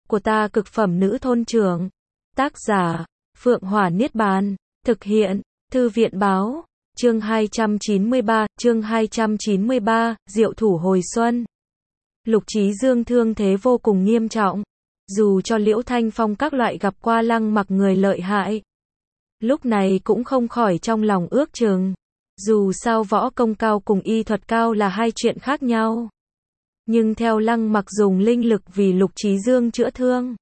của ta cực phẩm nữ thôn trưởng. Tác giả, Phượng Hỏa Niết Bàn. Thực hiện, Thư viện báo. Chương 293, Diệu thủ hồi xuân. Lục Chí Dương thương thế vô cùng nghiêm trọng. Dù cho Liễu Thanh Phong các loại gặp qua Lăng Mặc người lợi hại, lúc này cũng không khỏi trong lòng ước chừng. Dù sao võ công cao cùng y thuật cao là hai chuyện khác nhau. Nhưng theo Lăng Mặc dùng linh lực vì Lục Chí Dương chữa thương.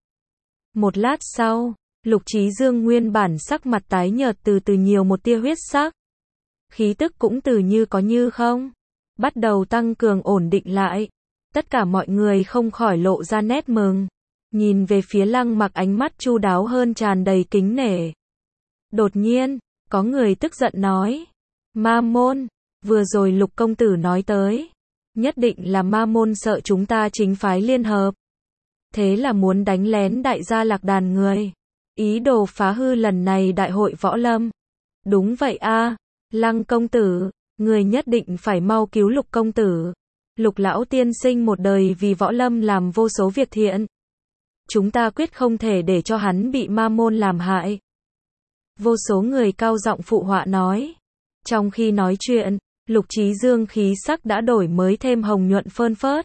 Một lát sau, Lục Chí Dương nguyên bản sắc mặt tái nhợt từ từ nhiều một tia huyết sắc. Khí tức cũng từ như có như không, bắt đầu tăng cường ổn định lại. Tất cả mọi người không khỏi lộ ra nét mừng. Nhìn về phía Lăng Mặc ánh mắt chu đáo hơn tràn đầy kính nể. Đột nhiên, có người tức giận nói. Ma môn, vừa rồi Lục công tử nói tới. Nhất định là ma môn sợ chúng ta chính phái liên hợp. Thế là muốn đánh lén đại gia Lạc Đàn người. Ý đồ phá hư lần này đại hội võ lâm. Đúng vậy a, Lăng công tử, người nhất định phải mau cứu Lục công tử. Lục lão tiên sinh một đời vì võ lâm làm vô số việc thiện. Chúng ta quyết không thể để cho hắn bị ma môn làm hại. Vô số người cao giọng phụ họa nói. Trong khi nói chuyện, Lục Chí Dương khí sắc đã đổi mới thêm hồng nhuận phơn phớt.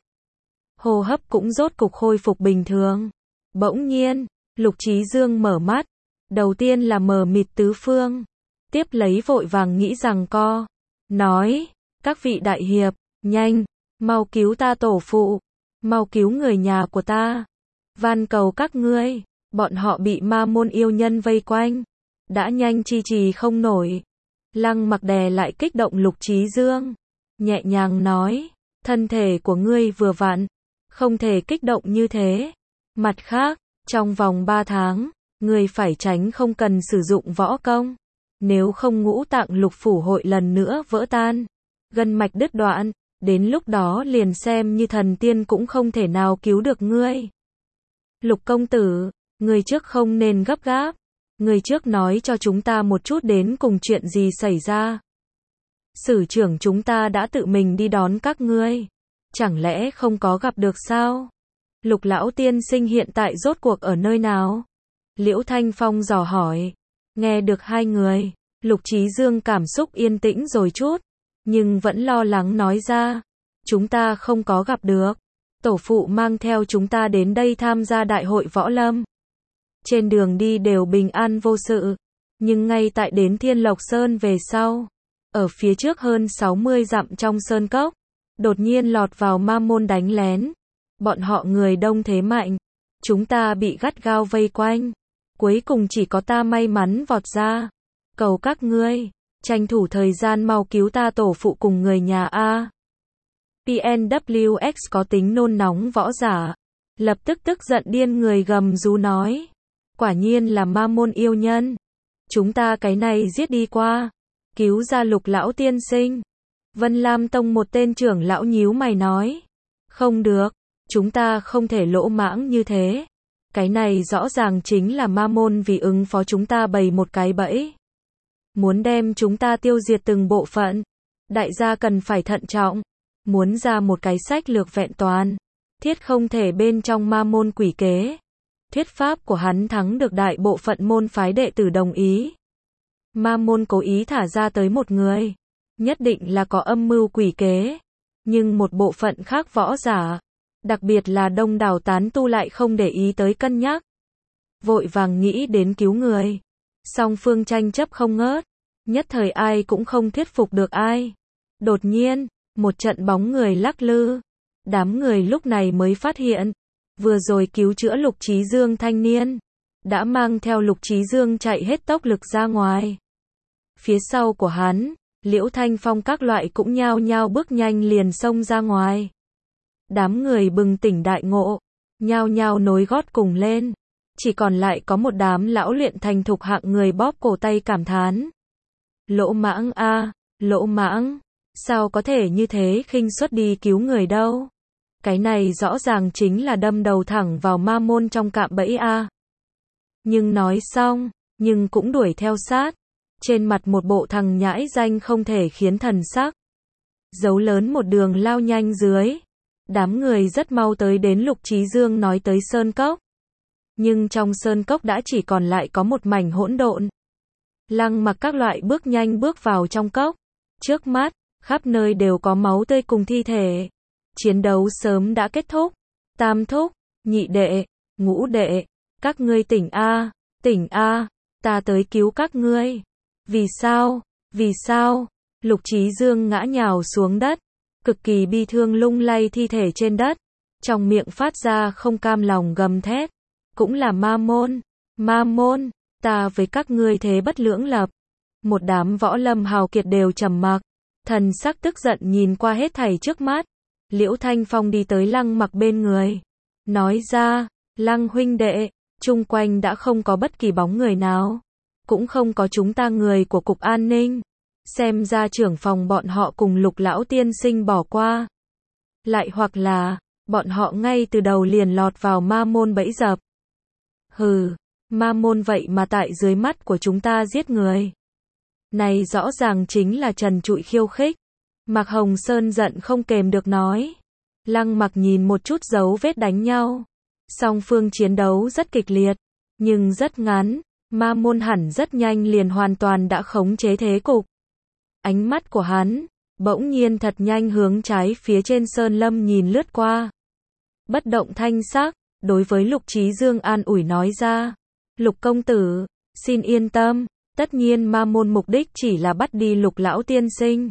Hô hấp cũng rốt cục khôi phục bình thường. Bỗng nhiên, Lục Chí Dương mở mắt. Đầu tiên là mờ mịt tứ phương. Tiếp lấy vội vàng nghĩ rằng co. Nói, các vị đại hiệp, nhanh, mau cứu ta tổ phụ. Mau cứu người nhà của ta. Van cầu các ngươi, bọn họ bị ma môn yêu nhân vây quanh. Đã nhanh chi trì không nổi. Lăng Mặc đè lại kích động Lục Chí Dương. Nhẹ nhàng nói, thân thể của ngươi vừa vặn, không thể kích động như thế. Mặt khác, trong vòng 3 tháng, ngươi phải tránh không cần sử dụng võ công. Nếu không ngũ tạng lục phủ hội lần nữa vỡ tan, gân mạch đứt đoạn, đến lúc đó liền xem như thần tiên cũng không thể nào cứu được ngươi. Lục công tử, người trước không nên gấp gáp. Người trước nói cho chúng ta một chút đến cùng chuyện gì xảy ra. Sử trưởng chúng ta đã tự mình đi đón các ngươi. Chẳng lẽ không có gặp được sao? Lục lão tiên sinh hiện tại rốt cuộc ở nơi nào? Liễu Thanh Phong dò hỏi. Nghe được hai người, Lục Chí Dương cảm xúc yên tĩnh rồi chút. Nhưng vẫn lo lắng nói ra. Chúng ta không có gặp được. Tổ phụ mang theo chúng ta đến đây tham gia đại hội võ lâm. Trên đường đi đều bình an vô sự. Nhưng ngay tại đến Thiên Lộc Sơn về sau, ở phía trước hơn 60 dặm trong sơn cốc, đột nhiên lọt vào ma môn đánh lén. Bọn họ người đông thế mạnh. Chúng ta bị gắt gao vây quanh. Cuối cùng chỉ có ta may mắn vọt ra. Cầu các ngươi, tranh thủ thời gian mau cứu ta tổ phụ cùng người nhà a. PNWX có tính nôn nóng võ giả. Lập tức tức giận điên người gầm rú nói. Quả nhiên là ma môn yêu nhân. Chúng ta cái này giết đi qua. Cứu ra Lục lão tiên sinh. Vân Lam Tông một tên trưởng lão nhíu mày nói. Không được. Chúng ta không thể lỗ mãng như thế. Cái này rõ ràng chính là ma môn vì ứng phó chúng ta bày một cái bẫy. Muốn đem chúng ta tiêu diệt từng bộ phận. Đại gia cần phải thận trọng. Muốn ra một cái sách lược vẹn toàn. Thiết không thể bên trong ma môn quỷ kế. Thuyết pháp của hắn thắng được đại bộ phận môn phái đệ tử đồng ý. Ma môn cố ý thả ra tới một người. Nhất định là có âm mưu quỷ kế. Nhưng một bộ phận khác võ giả, đặc biệt là đông đảo tán tu lại không để ý tới cân nhắc. Vội vàng nghĩ đến cứu người. Song phương tranh chấp không ngớt. Nhất thời ai cũng không thuyết phục được ai. Đột nhiên, một trận bóng người lắc lư. Đám người lúc này mới phát hiện. Vừa rồi cứu chữa Lục Chí Dương thanh niên. Đã mang theo Lục Chí Dương chạy hết tốc lực ra ngoài. Phía sau của hắn, Liễu Thanh Phong các loại cũng nhao nhao bước nhanh liền xông ra ngoài. Đám người bừng tỉnh đại ngộ. Nhao nhao nối gót cùng lên. Chỉ còn lại có một đám lão luyện thành thục hạng người bóp cổ tay cảm thán. Lỗ mãng a, lỗ mãng. Sao có thể như thế khinh suất đi cứu người đâu. Cái này rõ ràng chính là đâm đầu thẳng vào ma môn trong cạm bẫy a. Nhưng nói xong, nhưng cũng đuổi theo sát. Trên mặt một bộ thằng nhãi danh không thể khiến thần sắc. Dấu lớn một đường lao nhanh dưới. Đám người rất mau tới đến Lục Chí Dương nói tới sơn cốc. Nhưng trong sơn cốc đã chỉ còn lại có một mảnh hỗn độn. Lăng Mặc các loại bước nhanh bước vào trong cốc. Trước mắt, khắp nơi đều có máu tươi cùng thi thể. Chiến đấu sớm đã kết thúc. Tam thúc, nhị đệ, ngũ đệ, các ngươi tỉnh a, ta tới cứu các ngươi. Vì sao, Lục Chí Dương ngã nhào xuống đất, cực kỳ bi thương lung lay thi thể trên đất, trong miệng phát ra không cam lòng gầm thét, cũng là ma môn, ta với các ngươi thế bất lưỡng lập. Một đám võ lâm hào kiệt đều trầm mặc, thần sắc tức giận nhìn qua hết thảy trước mắt. Liễu Thanh Phong đi tới Lăng Mặc bên người, nói ra, Lăng huynh đệ, chung quanh đã không có bất kỳ bóng người nào, cũng không có chúng ta người của cục an ninh, xem ra trưởng phòng bọn họ cùng Lục lão tiên sinh bỏ qua, lại hoặc là bọn họ ngay từ đầu liền lọt vào ma môn bẫy dập. Hừ, ma môn vậy mà tại dưới mắt của chúng ta giết người. Này rõ ràng chính là trần trụi khiêu khích. Mạc Hồng Sơn giận không kềm được nói. Lăng Mặc nhìn một chút dấu vết đánh nhau. Song phương chiến đấu rất kịch liệt, nhưng rất ngắn, ma môn hẳn rất nhanh liền hoàn toàn đã khống chế thế cục. Ánh mắt của hắn, bỗng nhiên thật nhanh hướng trái phía trên sơn lâm nhìn lướt qua. Bất động thanh sắc, đối với Lục Chí Dương an ủi nói ra. Lục công tử, xin yên tâm, tất nhiên ma môn mục đích chỉ là bắt đi Lục lão tiên sinh.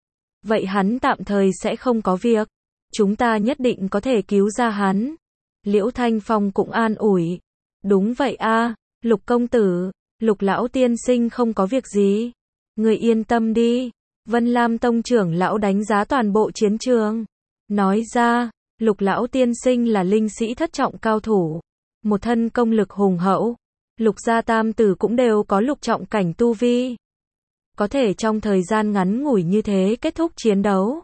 Vậy hắn tạm thời sẽ không có việc, chúng ta nhất định có thể cứu ra hắn. Liễu Thanh Phong cũng an ủi. Đúng vậy a, Lục công tử, Lục lão tiên sinh không có việc gì. Người yên tâm đi. Vân Lam Tông trưởng lão đánh giá toàn bộ chiến trường. Nói ra, Lục lão tiên sinh là linh sĩ thất trọng cao thủ. Một thân công lực hùng hậu. Lục gia tam tử cũng đều có lục trọng cảnh tu vi. Có thể trong thời gian ngắn ngủi như thế kết thúc chiến đấu.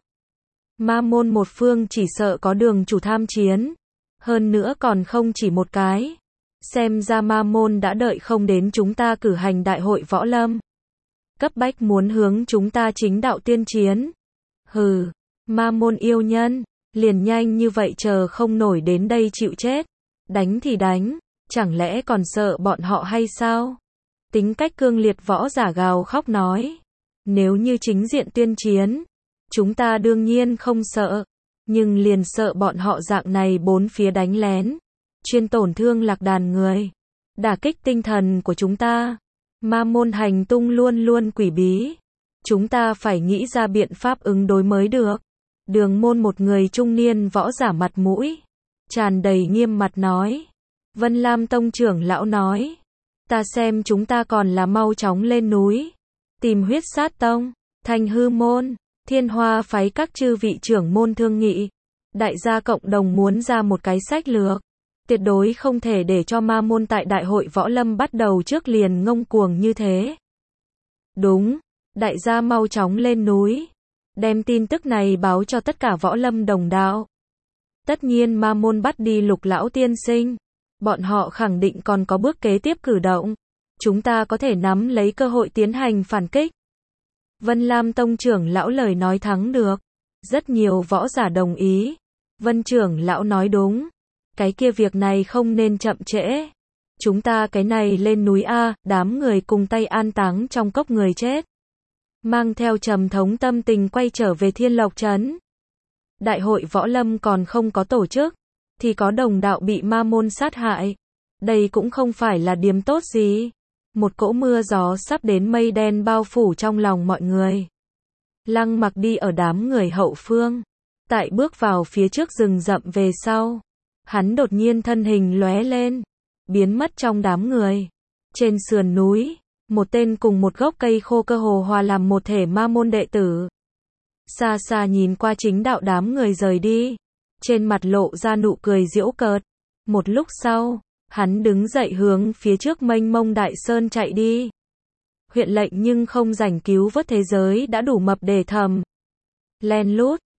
Ma môn một phương chỉ sợ có đường chủ tham chiến. Hơn nữa còn không chỉ một cái. Xem ra ma môn đã đợi không đến chúng ta cử hành đại hội võ lâm. Cấp bách muốn hướng chúng ta chính đạo tuyên chiến. Hừ, ma môn yêu nhân, liền nhanh như vậy chờ không nổi đến đây chịu chết. Đánh thì đánh, chẳng lẽ còn sợ bọn họ hay sao? Tính cách cương liệt võ giả gào khóc nói. Nếu như chính diện tuyên chiến, chúng ta đương nhiên không sợ. Nhưng liền sợ bọn họ dạng này bốn phía đánh lén, chuyên tổn thương lạc đàn người, đả kích tinh thần của chúng ta. Ma môn hành tung luôn luôn quỷ bí. Chúng ta phải nghĩ ra biện pháp ứng đối mới được. Đường Môn một người trung niên võ giả mặt mũi tràn đầy nghiêm mặt nói. Vân Lam Tông trưởng lão nói. Ta xem chúng ta còn là mau chóng lên núi. Tìm Huyết Sát Tông, Thanh Hư Môn, Thiên Hoa phái các chư vị trưởng môn thương nghị. Đại gia cộng đồng muốn ra một cái sách lược. Tuyệt đối không thể để cho ma môn tại đại hội võ lâm bắt đầu trước liền ngông cuồng như thế. Đúng, đại gia mau chóng lên núi. Đem tin tức này báo cho tất cả võ lâm đồng đạo. Tất nhiên ma môn bắt đi Lục lão tiên sinh. Bọn họ khẳng định còn có bước kế tiếp cử động. Chúng ta có thể nắm lấy cơ hội tiến hành phản kích. Vân Lam Tông trưởng lão lời nói thắng được. Rất nhiều võ giả đồng ý. Vân trưởng lão nói đúng. Cái kia việc này không nên chậm trễ. Chúng ta cái này lên núi A, đám người cùng tay an táng trong cốc người chết. Mang theo trầm thống tâm tình quay trở về Thiên Lộc Trấn. Đại hội võ lâm còn không có tổ chức, thì có đồng đạo bị ma môn sát hại. Đây cũng không phải là điểm tốt gì. Một cỗ mưa gió sắp đến mây đen bao phủ trong lòng mọi người. Lăng Mặc đi ở đám người hậu phương. Tại bước vào phía trước rừng rậm về sau. Hắn đột nhiên thân hình lóe lên, biến mất trong đám người. Trên sườn núi, một tên cùng một gốc cây khô cơ hồ hòa làm một thể ma môn đệ tử. Xa xa nhìn qua chính đạo đám người rời đi. Trên mặt lộ ra nụ cười giễu cợt. Một lúc sau, hắn đứng dậy hướng phía trước mênh mông đại sơn chạy đi. Huyện lệnh nhưng không rảnh cứu vớt thế giới đã đủ mập để thầm. Len lút,